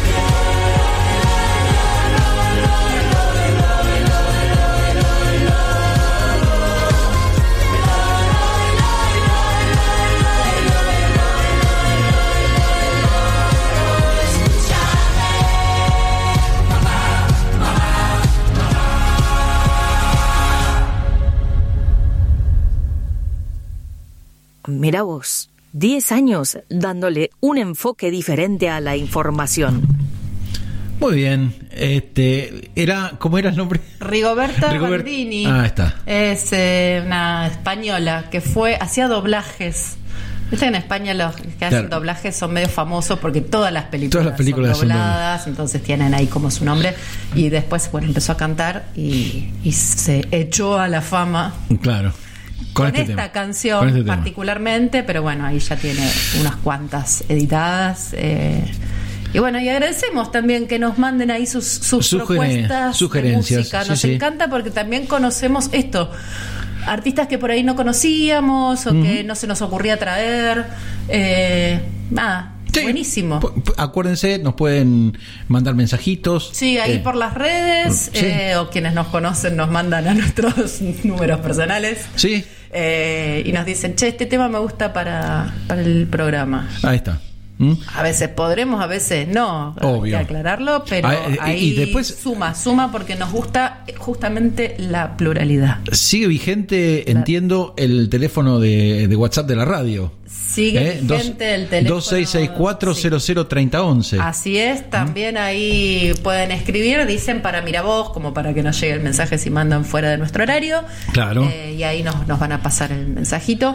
Mira vos, diez años dándole un enfoque diferente a la información. Muy bien, este, era, ¿cómo era el nombre? Rigoberta Rigobert- Bandini. Ah, está. Es eh, una española que fue, hacía doblajes. Viste que en España los que hacen Claro. doblajes son medio famosos porque todas las películas, Todas las películas son son dobladas, entonces tienen ahí como su nombre. Y después, bueno, empezó a cantar y, y se echó a la fama Claro. Con, con, este esta tema. canción Con este tema. particularmente, pero bueno, ahí ya tiene unas cuantas editadas. Eh, y bueno, y agradecemos también que nos manden ahí sus, sus Sugeren- propuestas sugerencias, de música. sí, Nos sí. encanta porque también conocemos esto. Artistas que por ahí no conocíamos o que no se nos ocurría traer. Eh, nada, Sí. buenísimo. P- p- Acuérdense, nos pueden mandar mensajitos. Sí, ahí Eh, por las redes, sí. eh, o quienes nos conocen nos mandan a nuestros números personales. Sí, Eh, y nos dicen, che, este tema me gusta para, para el programa. ahí está. ¿Mm? A veces podremos, a veces no. Obvio. Hay que aclararlo, pero Ah, eh, y ahí después- suma, suma porque nos gusta justamente la pluralidad. Sigue vigente, entiendo, el teléfono de, de WhatsApp de la radio. Sigue ¿Eh? Dos- vigente el teléfono. dos seis seis cuatro cero cero tres cero uno uno. Así es, también ahí pueden escribir, dicen para Miravoz, como para que nos llegue el mensaje si mandan fuera de nuestro horario. Claro. Eh, y ahí nos, nos van a pasar el mensajito.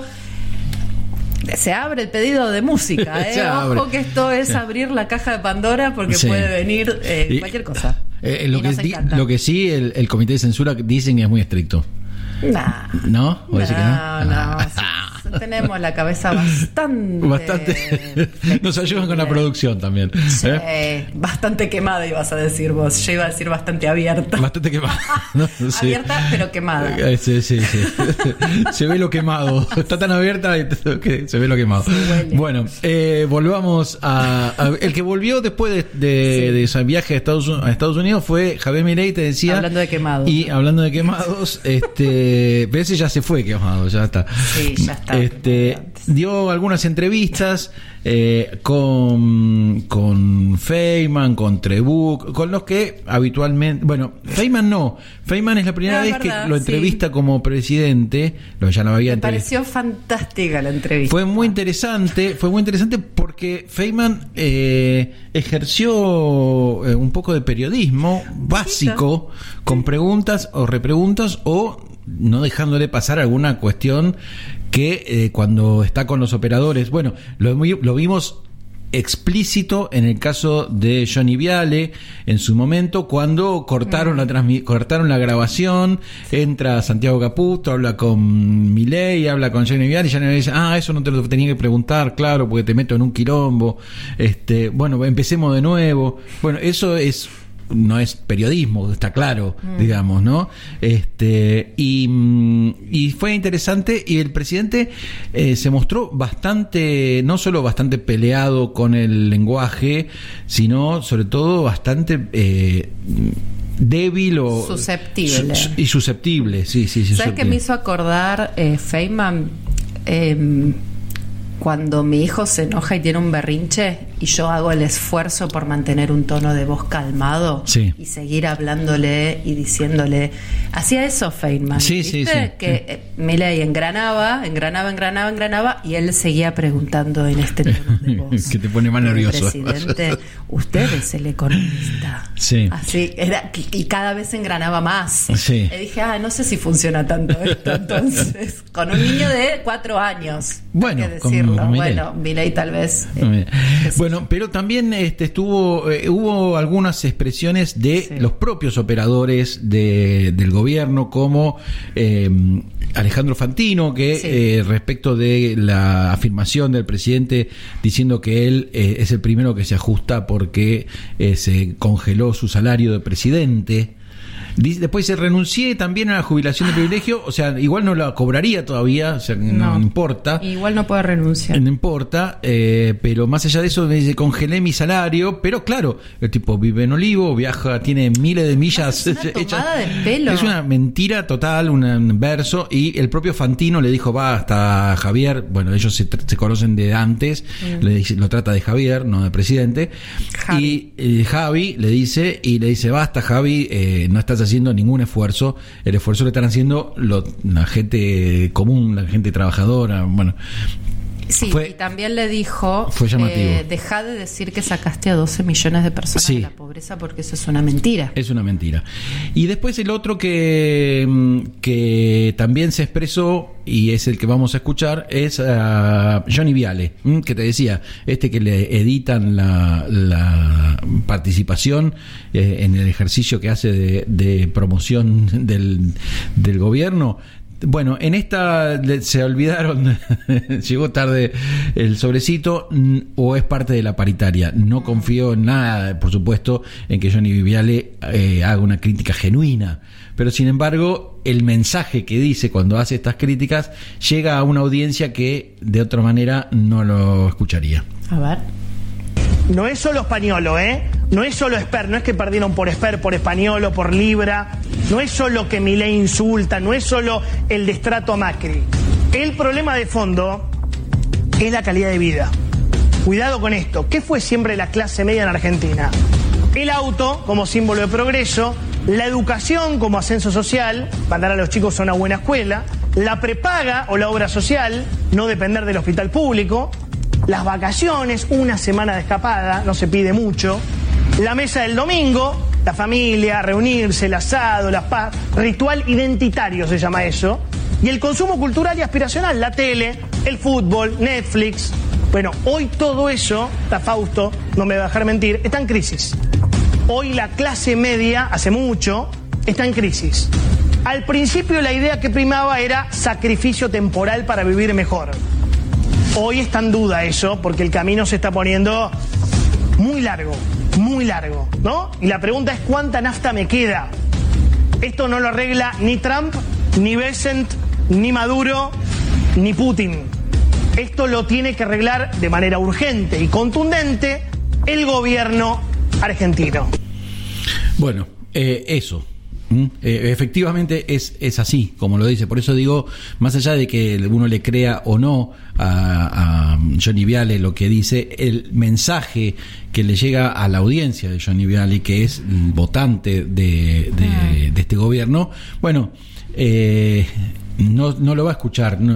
Se abre el pedido de música, ¿eh? Se abre. Ojo que esto es Sí. abrir la caja de Pandora porque Sí. puede venir eh, Y- cualquier cosa. Eh, lo, Y que nos di- encanta. lo que sí, el, el comité de censura dicen que es muy estricto. Nah. ¿No? ¿Vos decís que no? No, no, sí, sí, tenemos la cabeza bastante. Bastante. Nos ayudan con la producción también. Sí, ¿eh? bastante quemada ibas a decir vos. Yo iba a decir bastante abierta. Bastante quemado. ¿no? Sí. Abierta, pero quemada. Eh, Sí, sí, sí. Se ve lo quemado. Está tan abierta que se ve lo quemado. huele. Bueno, eh, volvamos a, a- El que volvió después de, de, de ese viaje a Estados, Un- a Estados Unidos fue Javier Milei, te decía. Hablando de quemados. Y hablando de quemados, este. Pero ese ya se fue quemado, ya está. Sí, ya está. Este, dio algunas entrevistas eh, con, con Feynman, con Trebuch, con los que habitualmente, bueno, Feynman no, Feynman es la primera No, es vez verdad, que lo sí. entrevista como presidente, lo ya lo había Me entrevistado. pareció fantástica la entrevista. Fue muy interesante, fue muy interesante porque Feynman eh, ejerció eh, un poco de periodismo básico, con preguntas o repreguntas o no dejándole pasar alguna cuestión que eh, cuando está con los operadores, bueno, lo, vi- lo vimos explícito en el caso de Johnny Viale en su momento cuando cortaron la transmi- cortaron la grabación, entra Santiago Caputo, habla con Milei, habla con Johnny Viale y Johnny Viale dice, ah, eso no te lo tenía que preguntar, claro, porque te meto en un quilombo, este, bueno, empecemos de nuevo. Bueno, eso es no es periodismo, está claro, mm. digamos, ¿no? Este, y, y fue interesante, y el presidente eh, se mostró bastante, no solo bastante peleado con el lenguaje, sino sobre todo bastante eh, débil o susceptible. Su, y susceptible, sí, sí, sí. ¿Sabes qué me hizo acordar eh, Feynman? Eh, cuando mi hijo se enoja y tiene un berrinche y yo hago el esfuerzo por mantener un tono de voz calmado sí. y seguir hablándole y diciéndole. Hacía eso Feynman, sí, ¿viste? Sí, sí. Que eh, Milei engranaba, engranaba, engranaba, engranaba, y él seguía preguntando en este tono de voz. Que te pone más nervioso. Presidente, usted es el economista. Sí. Así, era, y cada vez engranaba más. Sí. Y dije, ah, no sé si funciona tanto esto, entonces, con un niño de cuatro años. Bueno, hay que decirlo. con Milei. Bueno, Milei tal vez. Eh, bueno, pero también este, estuvo, eh, hubo algunas expresiones de sí. los propios operadores de, del gobierno, como eh, Alejandro Fantino, que sí. eh, respecto de la afirmación del presidente diciendo que él eh, es el primero que se ajusta porque eh, se congeló su salario de presidente. Después se renuncié también a la jubilación de privilegio, o sea, igual no la cobraría todavía, o sea, no, no importa. Igual no puede renunciar. No importa, eh, pero más allá de eso, me dice, congelé mi salario, pero claro, el tipo vive en Olivo, viaja, tiene miles de millas. Es una tomada de pelo. Es una mentira total, un verso, y el propio Fantino le dijo, va, hasta Javier, bueno, ellos se, se conocen de antes, mm. le dice, lo trata de Javier, no de presidente, Javi. y eh, Javi le dice, y le dice, basta Javi, eh, no estás haciendo ningún esfuerzo, el esfuerzo lo están haciendo lo, la gente común, la gente trabajadora, bueno. Sí, fue, y también le dijo, fue llamativo. Eh, deja de decir que sacaste a doce millones de personas sí. de la pobreza, porque eso es una mentira. Es una mentira. Y después el otro que, que también se expresó, y es el que vamos a escuchar, es uh, Johnny Viale, que te decía, este que le editan la, la participación eh, en el ejercicio que hace de, de promoción del, del gobierno. Bueno, en esta se olvidaron, llegó tarde el sobrecito, o es parte de la paritaria. No confío en nada, por supuesto, en que Johnny Viale eh, haga una crítica genuina. Pero sin embargo, el mensaje que dice cuando hace estas críticas llega a una audiencia que de otra manera no lo escucharía. A ver. No es solo Españolo, ¿eh? No es solo Esper, no es que perdieron por Esper, por Españolo, por Libra. No es solo que Milei insulta, no es solo el destrato a Macri. El problema de fondo es la calidad de vida. Cuidado con esto. ¿Qué fue siempre la clase media en Argentina? El auto como símbolo de progreso, la educación como ascenso social, mandar a los chicos a una buena escuela, la prepaga o la obra social, no depender del hospital público, las vacaciones, una semana de escapada, no se pide mucho, la mesa del domingo, la familia, reunirse, el asado, la paz, ritual identitario se llama eso, y el consumo cultural y aspiracional, la tele, el fútbol, Netflix. Bueno, hoy todo eso, está Fausto, no me va a dejar mentir, está en crisis. Hoy la clase media, hace mucho, está en crisis. Al principio la idea que primaba era sacrificio temporal para vivir mejor. Hoy está en duda eso, porque el camino se está poniendo muy largo, muy largo, ¿no? Y la pregunta es, ¿cuánta nafta me queda? Esto no lo arregla ni Trump, ni Bessent, ni Maduro, ni Putin. Esto lo tiene que arreglar de manera urgente y contundente el gobierno argentino. Bueno, eh, eso. ¿Mm? Eh, efectivamente es, es así, como lo dice. Por eso digo, más allá de que uno le crea o no a, a Johnny Viale lo que dice, el mensaje que le llega a la audiencia de Johnny Viale, que es el votante de, de, de este gobierno, bueno, eh, no, no lo va a escuchar no,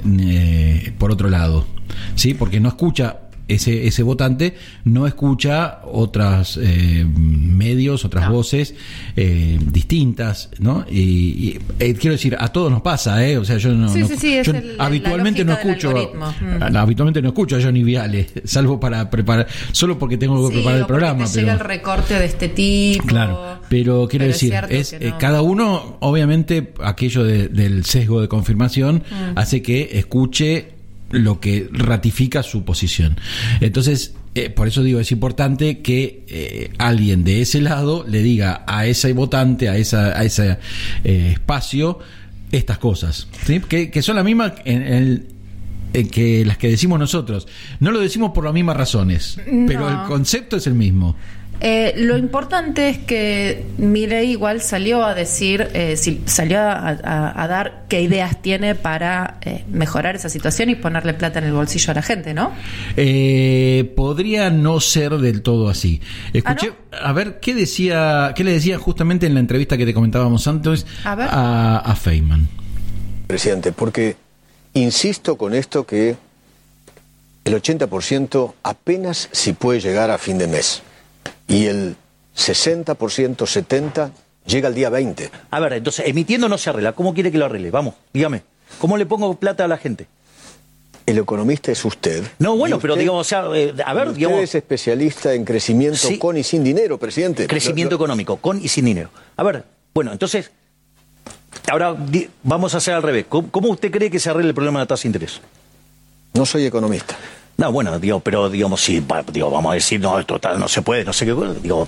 eh, por otro lado, ¿sí? Porque no escucha. Ese, ese votante no escucha otras eh, medios, otras no. voces eh, distintas, ¿no? Y, y eh, quiero decir, a todos nos pasa, ¿eh? O sea, yo no, sí, no sí, sí, yo es el, habitualmente no escucho, mm. habitualmente no escucho a Johnny Viale, salvo para preparar, solo porque tengo que sí, preparar el programa. Te pero llega el recorte de este tipo. Claro, pero quiero pero decir, es, es no. eh, cada uno, obviamente, aquello de, del sesgo de confirmación mm. hace que escuche lo que ratifica su posición. Entonces, eh, por eso digo, es importante que eh, alguien de ese lado le diga a ese votante, a esa a ese eh, espacio, estas cosas, ¿sí? que, que son las mismas en, en el en que las que decimos nosotros. No lo decimos por las mismas razones, no. pero el concepto es el mismo. Eh, lo importante es que Milei igual salió a decir, eh, si, salió a, a, a dar qué ideas tiene para eh, mejorar esa situación y ponerle plata en el bolsillo a la gente, ¿no? Eh, podría no ser del todo así. Escuché, ¿Ah, no? a ver, ¿qué decía, qué le decía justamente en la entrevista que te comentábamos antes a, ver. a, a Feynman? Presidente, porque insisto con esto que el ochenta por ciento apenas si puede llegar a fin de mes y el sesenta por ciento, setenta por ciento llega al día veinte. A ver, entonces, emitiendo no se arregla. ¿Cómo quiere que lo arregle? Vamos, dígame. ¿Cómo le pongo plata a la gente? El economista es usted. No, bueno, usted, pero digamos, o sea, eh, a ver, usted digamos... es especialista en crecimiento sí, con y sin dinero, presidente. Crecimiento lo, lo... económico, con y sin dinero. A ver, bueno, entonces, ahora di, vamos a hacer al revés. ¿Cómo, ¿Cómo usted cree que se arregle el problema de la tasa de interés? No soy economista. No, bueno, digo, pero digamos, sí, digo, vamos a decir, no, total, no se puede, no sé qué, digo...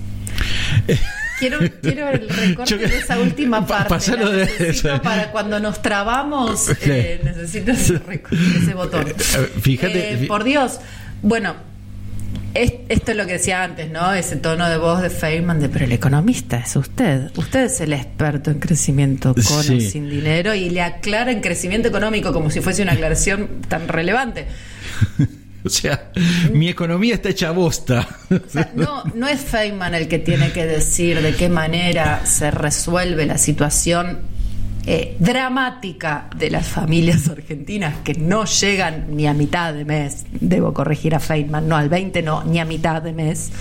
Quiero, quiero el recorte de esa última parte. Pasalo de eso. Para cuando nos trabamos, eh, necesito ese, recorte, ese botón. Fíjate. Eh, por Dios. Bueno, es, esto es lo que decía antes, ¿no? Ese tono de voz de Feynman de, pero el economista es usted. Usted es el experto en crecimiento con sí. o sin dinero y le aclara en crecimiento económico como si fuese una aclaración tan relevante. O sea, mi economía está hecha bosta. O sea, no, no es Feynman el que tiene que decir de qué manera se resuelve la situación eh, dramática de las familias argentinas que no llegan ni a mitad de mes. Debo corregir a Feynman, no al veinte, no, ni a mitad de mes.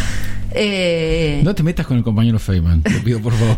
Eh, no te metas con el compañero Feynman, te pido por favor.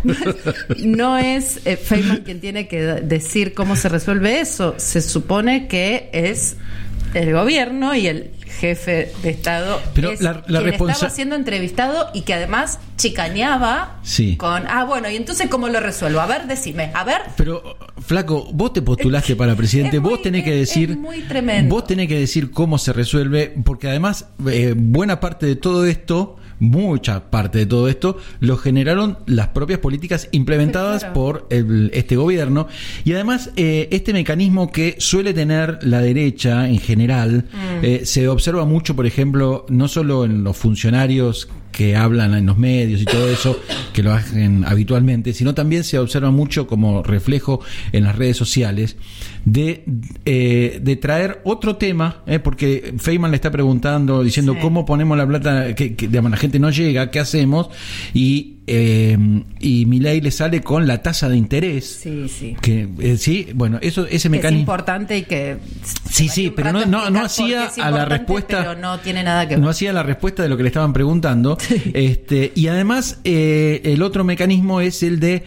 No es eh, Feynman quien tiene que decir cómo se resuelve eso. Se supone que es el gobierno y el jefe de Estado. Pero es la, la quien responsa- estaba siendo entrevistado y que además chicaneaba sí. con, ah, bueno, y entonces ¿cómo lo resuelvo? A ver, decime, a ver. Pero, flaco, vos te postulaste para presidente, muy, vos tenés que decir, es muy tremendo. Vos tenés que decir cómo se resuelve, porque además eh, buena parte de todo esto, mucha parte de todo esto, lo generaron las propias políticas implementadas claro. por el, este gobierno, y además eh, este mecanismo que suele tener la derecha en general, mm. eh, se observa mucho, por ejemplo, no solo en los funcionarios que hablan en los medios y todo eso, que lo hacen habitualmente, sino también se observa mucho como reflejo en las redes sociales de, eh, de traer otro tema, eh, porque Feynman le está preguntando, diciendo sí. cómo ponemos la plata, que, que digamos, la gente no llega, ¿qué hacemos? Y eh, y Milei le sale con la tasa de interés. Sí, sí. Que, eh, sí, bueno, eso ese que mecanismo es importante y que sí, sí, pero no, no, no hacía a la respuesta, pero no tiene nada que ver. No hacía la respuesta de lo que le estaban preguntando. Sí. Este, y además eh, el otro mecanismo es el de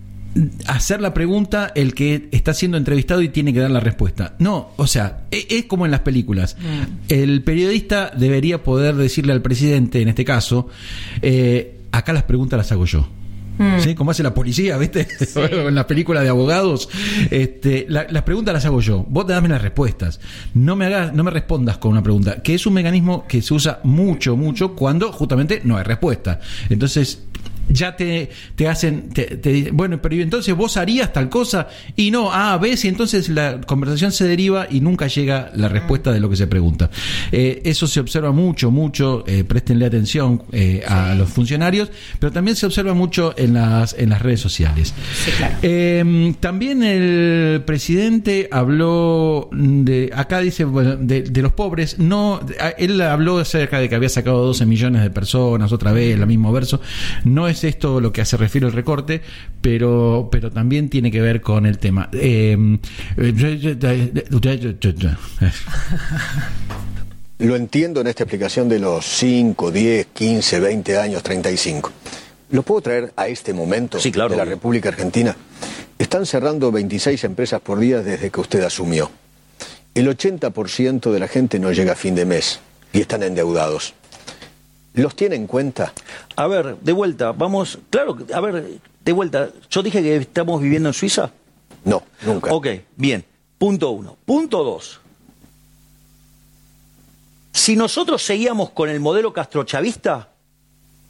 hacer la pregunta el que está siendo entrevistado y tiene que dar la respuesta. No, o sea, es, es como en las películas. Mm. El periodista debería poder decirle al presidente, en este caso, eh, acá las preguntas las hago yo. Mm. ¿Sí? Como hace la policía, ¿viste? Sí. En las películas de abogados, este, la, las preguntas las hago yo. Vos te dame las respuestas. No me hagas, no me respondas con una pregunta, que es un mecanismo que se usa mucho, mucho cuando justamente no hay respuesta. Entonces ya te, te hacen, te, te, bueno, pero entonces vos harías tal cosa y no, ah, ves, y entonces la conversación se deriva y nunca llega la respuesta de lo que se pregunta. Eh, eso se observa mucho, mucho, eh, préstenle atención eh, a sí. los funcionarios, pero también se observa mucho en las, en las redes sociales. Sí, claro. Eh, también el presidente habló de, acá dice, bueno, de, de los pobres, no, él habló acerca de que había sacado doce millones de personas, otra vez, el mismo verso, no es esto lo que se refiere al recorte, pero pero también tiene que ver con el tema. Eh, Lo entiendo en esta explicación de los cinco, diez, quince, veinte años, treinta y cinco. ¿Lo puedo traer a este momento sí, claro, de la obvio. República Argentina? Están cerrando veintiséis empresas por día desde que usted asumió. El ochenta por ciento de la gente no llega a fin de mes y están endeudados. ¿Los tiene en cuenta? A ver, de vuelta, vamos... Claro, a ver, de vuelta. ¿Yo dije que estamos viviendo en Suiza? No, nunca. Ok, bien. Punto uno. Punto dos. Si nosotros seguíamos con el modelo castrochavista,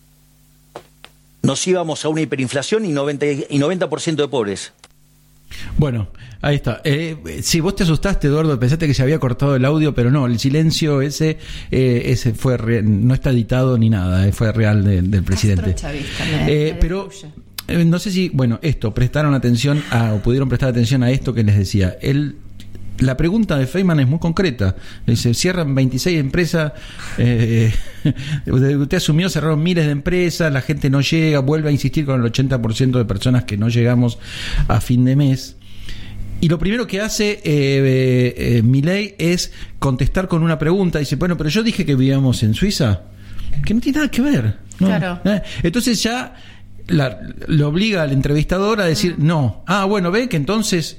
nos íbamos a una hiperinflación y noventa, y noventa por ciento de pobres. Bueno, ahí está. Eh, sí, vos te asustaste, Eduardo, pensaste que se había cortado el audio, pero no, el silencio ese eh, ese fue re, no está editado ni nada, eh, fue real de, del presidente. Chavista, me, eh, me pero eh, no sé si, bueno, esto, prestaron atención a, o pudieron prestar atención a esto que les decía. El La pregunta de Feynman es muy concreta. Dice, cierran veintiséis empresas, eh, usted asumió, cerraron miles de empresas, la gente no llega, vuelve a insistir con el ochenta por ciento de personas que no llegamos a fin de mes. Y lo primero que hace eh, eh, eh, Milei es contestar con una pregunta. Dice, bueno, pero yo dije que vivíamos en Suiza, que no tiene nada que ver, ¿no? Claro. ¿Eh? Entonces ya la, lo obliga al entrevistador a decir, mm. no. Ah, bueno, ve que entonces...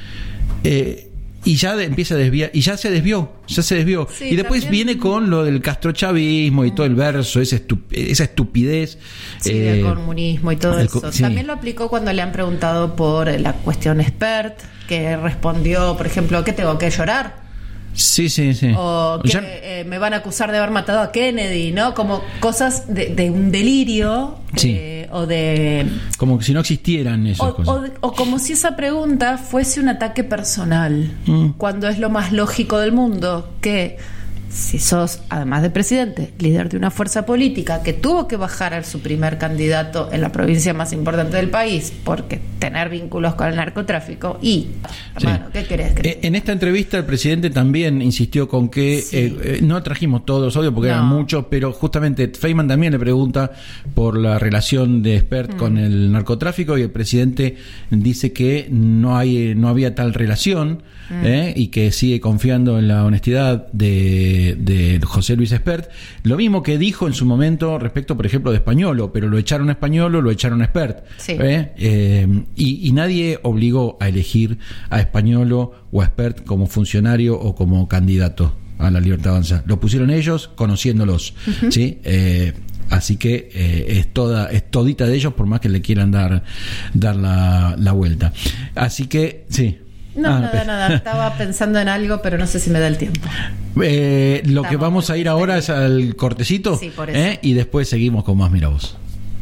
Eh, y ya de, empieza a desviar, y ya se desvió, ya se desvió. Sí, y después también... viene con lo del castrochavismo y todo el verso, esa, estup- esa estupidez. Sí, eh, del comunismo y todo el, eso. sí. También lo aplicó cuando le han preguntado por la cuestión expert, que respondió, por ejemplo, ¿qué tengo que llorar? Sí, sí, sí. O que ya... eh, me van a acusar de haber matado a Kennedy, ¿no? Como cosas de, de un delirio, sí. eh, o de... Como que si no existieran esas o, cosas. o, de- o como si esa pregunta fuese un ataque personal, Mm. cuando es lo más lógico del mundo, que si sos, además de presidente, líder de una fuerza política que tuvo que bajar a su primer candidato en la provincia más importante del país, porque tener vínculos con el narcotráfico, y, hermano, Sí. ¿qué querés que te Eh, En esta entrevista el presidente también insistió con que Sí. eh, eh, no trajimos todos los audios porque No. eran muchos, pero justamente Feynman también le pregunta por la relación de Expert Mm. con el narcotráfico y el presidente dice que no hay no había tal relación Mm. eh, y que sigue confiando en la honestidad de, de José Luis Expert. Lo mismo que dijo en su momento respecto, por ejemplo, de Españolo, pero lo echaron a Españolo, lo echaron a Expert. Sí. ¿eh? Eh, y, y nadie obligó a elegir a Españolo o a Expert como funcionario o como candidato a la Libertad Avanza. Lo pusieron ellos conociéndolos, Ujú. ¿sí? Eh, así que eh, es toda es todita de ellos, por más que le quieran dar dar la, la vuelta. Así que sí. No, Ah, nada, nada. Estaba pensando en algo, pero no sé si me da el tiempo. Eh, lo que Estamos vamos a ir ahora es al cortecito, Sí, por eso. ¿eh? Y después seguimos con más Mira Vos.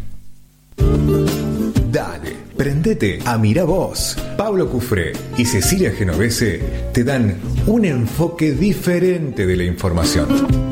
Dale, prendete a Mira Vos. Pablo Cufré y Cecilia Genovese te dan un enfoque diferente de la información.